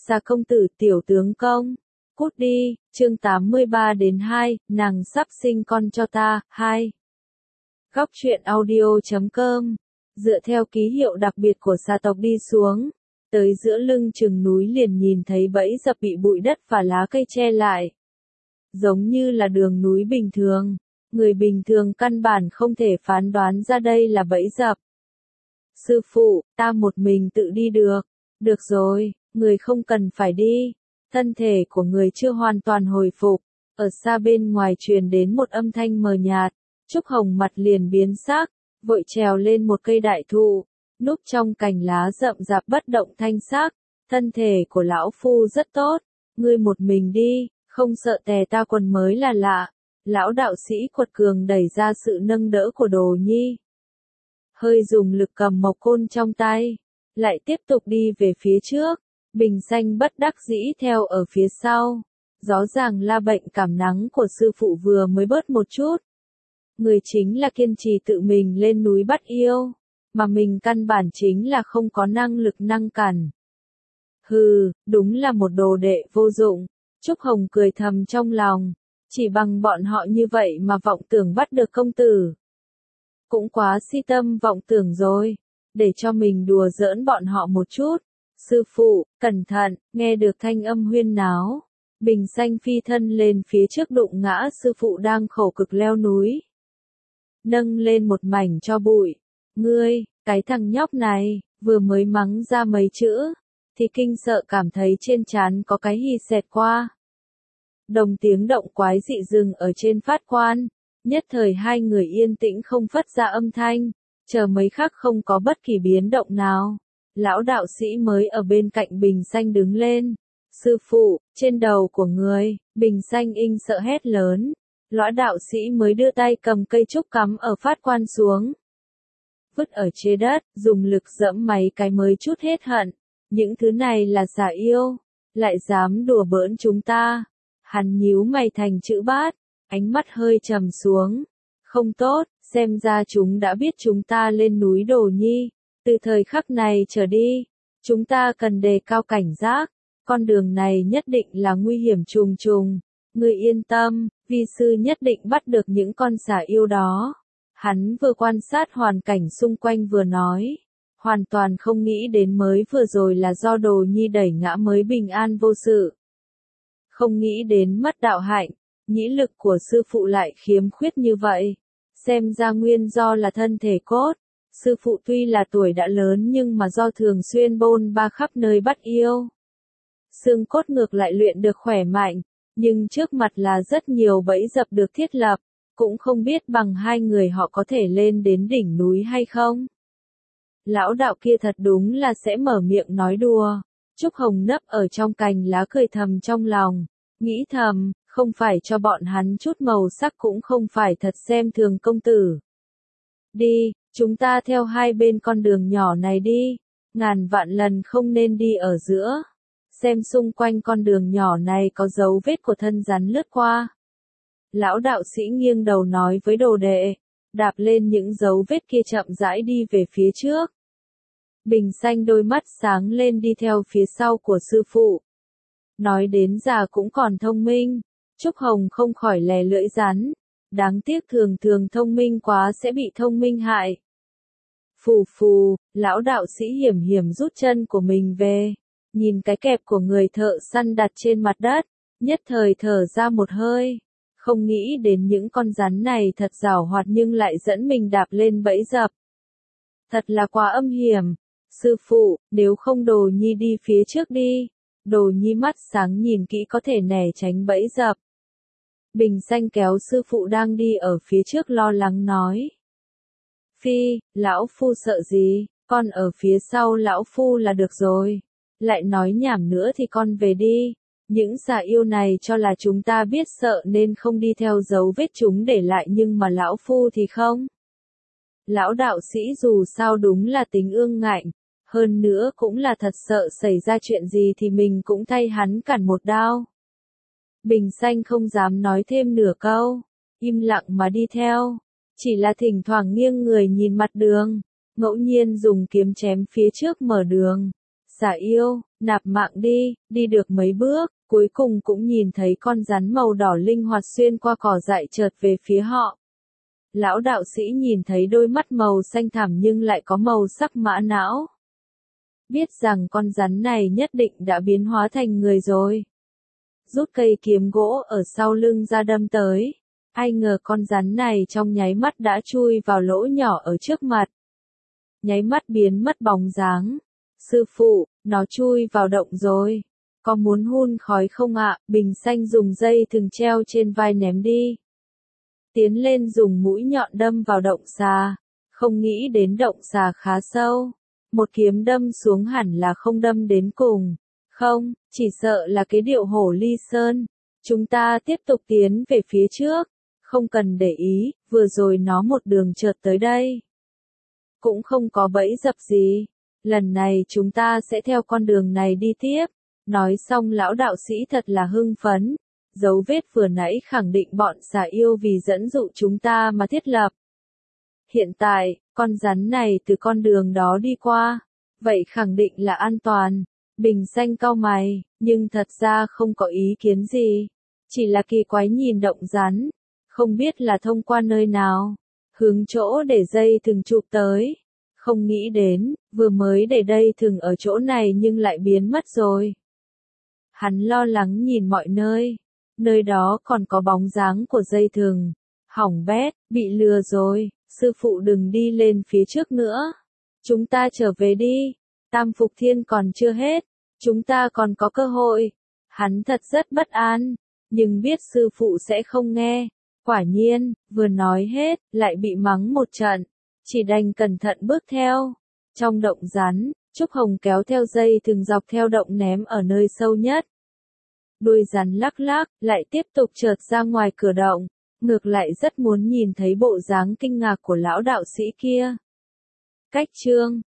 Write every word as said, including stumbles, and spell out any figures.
Xa công tử tiểu tướng công. Cút đi, chương tám mươi ba đến hai, nàng sắp sinh con cho ta, hai. Góc truyện audio chấm com. Dựa theo ký hiệu đặc biệt của xà tộc đi xuống. Tới giữa lưng chừng núi liền nhìn thấy bẫy dập bị bụi đất và lá cây che lại. Giống như là đường núi bình thường. Người bình thường căn bản không thể phán đoán ra đây là bẫy dập. Sư phụ, ta một mình tự đi được. Được rồi, người không cần phải đi. Thân thể của người chưa hoàn toàn hồi phục. Ở xa bên ngoài truyền đến một âm thanh mờ nhạt. Trúc Hồng mặt liền biến sắc, vội trèo lên một cây đại thụ, núp trong cành lá rậm rạp bất động thanh sắc. Thân thể của lão phu rất tốt, ngươi một mình đi, không sợ tè ta quần mới là lạ. Lão đạo sĩ quật cường đẩy ra sự nâng đỡ của Đồ Nhi. Hơi dùng lực cầm mộc côn trong tay, lại tiếp tục đi về phía trước. Bình Xanh bất đắc dĩ theo ở phía sau. Rõ ràng là bệnh cảm nắng của sư phụ vừa mới bớt một chút. Người chính là kiên trì tự mình lên núi bắt yêu, mà mình căn bản chính là không có năng lực năng cản. Hừ, đúng là một đồ đệ vô dụng. Trúc Hồng cười thầm trong lòng, chỉ bằng bọn họ như vậy mà vọng tưởng bắt được công tử. Cũng quá si tâm vọng tưởng rồi, để cho mình đùa giỡn bọn họ một chút. Sư phụ, cẩn thận, nghe được thanh âm huyên náo. Bình Xanh phi thân lên phía trước đụng ngã sư phụ đang khổ cực leo núi. Nâng lên một mảnh cho bụi. Ngươi, cái thằng nhóc này, vừa mới mắng ra mấy chữ, thì kinh sợ cảm thấy trên trán có cái hì xẹt qua. Đồng tiếng động quái dị dừng ở trên phát quan. Nhất thời hai người yên tĩnh không phát ra âm thanh, chờ mấy khắc không có bất kỳ biến động nào. Lão đạo sĩ mới ở bên cạnh Bình Xanh đứng lên. Sư phụ, trên đầu của người, Bình Xanh inh sợ hét lớn. Lão đạo sĩ mới đưa tay cầm cây trúc cắm ở phát quan xuống. Vứt ở trên đất, dùng lực dẫm mấy cái mới chút hết hận. Những thứ này là giả yêu, lại dám đùa bỡn chúng ta. Hắn nhíu mày thành chữ bát, ánh mắt hơi trầm xuống. Không tốt, xem ra chúng đã biết chúng ta lên núi Đồ Nhi. Từ thời khắc này trở đi, chúng ta cần đề cao cảnh giác. Con đường này nhất định là nguy hiểm trùng trùng. Ngươi yên tâm, vi sư nhất định bắt được những con xà yêu đó. Hắn vừa quan sát hoàn cảnh xung quanh vừa nói. Hoàn toàn không nghĩ đến mới vừa rồi là do Đồ Nhi đẩy ngã mới bình an vô sự. Không nghĩ đến mất đạo hạnh, nhĩ lực của sư phụ lại khiếm khuyết như vậy. Xem ra nguyên do là thân thể cốt. Sư phụ tuy là tuổi đã lớn nhưng mà do thường xuyên bôn ba khắp nơi bắt yêu. Xương cốt ngược lại luyện được khỏe mạnh, nhưng trước mặt là rất nhiều bẫy dập được thiết lập, cũng không biết bằng hai người họ có thể lên đến đỉnh núi hay không. Lão đạo kia thật đúng là sẽ mở miệng nói đùa. Trúc Hồng nấp ở trong cành lá cười thầm trong lòng, nghĩ thầm, không phải cho bọn hắn chút màu sắc cũng không phải thật xem thường công tử. Đi, chúng ta theo hai bên con đường nhỏ này đi, ngàn vạn lần không nên đi ở giữa. Xem xung quanh con đường nhỏ này có dấu vết của thân rắn lướt qua. Lão đạo sĩ nghiêng đầu nói với đồ đệ, đạp lên những dấu vết kia chậm rãi đi về phía trước. Bình Xanh đôi mắt sáng lên đi theo phía sau của sư phụ. Nói đến già cũng còn thông minh, Trúc Hồng không khỏi lè lưỡi rắn. Đáng tiếc thường thường thông minh quá sẽ bị thông minh hại. Phù phù, lão đạo sĩ hiểm hiểm rút chân của mình về. Nhìn cái kẹp của người thợ săn đặt trên mặt đất, nhất thời thở ra một hơi. Không nghĩ đến những con rắn này thật giàu hoạt nhưng lại dẫn mình đạp lên bẫy dập. Thật là quá âm hiểm. Sư phụ, nếu không Đồ Nhi đi phía trước đi. Đồ Nhi mắt sáng nhìn kỹ có thể né tránh bẫy dập. Bình Xanh kéo sư phụ đang đi ở phía trước lo lắng nói. Phi, lão phu sợ gì, con ở phía sau lão phu là được rồi. Lại nói nhảm nữa thì con về đi. Những xà yêu này cho là chúng ta biết sợ nên không đi theo dấu vết chúng để lại nhưng mà lão phu thì không. Lão đạo sĩ dù sao đúng là tính ương ngạnh, hơn nữa cũng là thật sợ xảy ra chuyện gì thì mình cũng thay hắn cản một đao. Bình Xanh không dám nói thêm nửa câu, im lặng mà đi theo, chỉ là thỉnh thoảng nghiêng người nhìn mặt đường, ngẫu nhiên dùng kiếm chém phía trước mở đường. Xà yêu, nạp mạng đi, đi được mấy bước, cuối cùng cũng nhìn thấy con rắn màu đỏ linh hoạt xuyên qua cỏ dại chợt về phía họ. Lão đạo sĩ nhìn thấy đôi mắt màu xanh thẳm nhưng lại có màu sắc mã não. Biết rằng con rắn này nhất định đã biến hóa thành người rồi. Rút cây kiếm gỗ ở sau lưng ra đâm tới. Ai ngờ con rắn này trong nháy mắt đã chui vào lỗ nhỏ ở trước mặt. Nháy mắt biến mất bóng dáng. Sư phụ, nó chui vào động rồi. Có muốn hun khói không ạ? Bình xanh dùng dây thừng treo trên vai ném đi. Tiến lên dùng mũi nhọn đâm vào động xà. Không nghĩ đến động xà khá sâu. Một kiếm đâm xuống hẳn là không đâm đến cùng. Không, chỉ sợ là cái điệu hổ ly sơn. Chúng ta tiếp tục tiến về phía trước. Không cần để ý, vừa rồi nó một đường chợt tới đây. Cũng không có bẫy dập gì. Lần này chúng ta sẽ theo con đường này đi tiếp. Nói xong lão đạo sĩ thật là hưng phấn. Dấu vết vừa nãy khẳng định bọn xà yêu vì dẫn dụ chúng ta mà thiết lập. Hiện tại, con rắn này từ con đường đó đi qua. Vậy khẳng định là an toàn. Bình xanh cau mày, nhưng thật ra không có ý kiến gì. Chỉ là kỳ quái nhìn động rắn. Không biết là thông qua nơi nào. Hướng chỗ để dây thừng chụp tới. Không nghĩ đến, vừa mới để dây thừng ở chỗ này nhưng lại biến mất rồi. Hắn lo lắng nhìn mọi nơi. Nơi đó còn có bóng dáng của dây thừng. Hỏng bét, bị lừa rồi. Sư phụ đừng đi lên phía trước nữa. Chúng ta trở về đi. Tam Phục Thiên còn chưa hết. Chúng ta còn có cơ hội. Hắn thật rất bất an. Nhưng biết sư phụ sẽ không nghe. Quả nhiên, vừa nói hết, lại bị mắng một trận. Chỉ đành cẩn thận bước theo. Trong động rắn, Trúc Hồng kéo theo dây thừng dọc theo động ném ở nơi sâu nhất. Đuôi rắn lắc lắc, lại tiếp tục trượt ra ngoài cửa động. Ngược lại rất muốn nhìn thấy bộ dáng kinh ngạc của lão đạo sĩ kia. Cách chương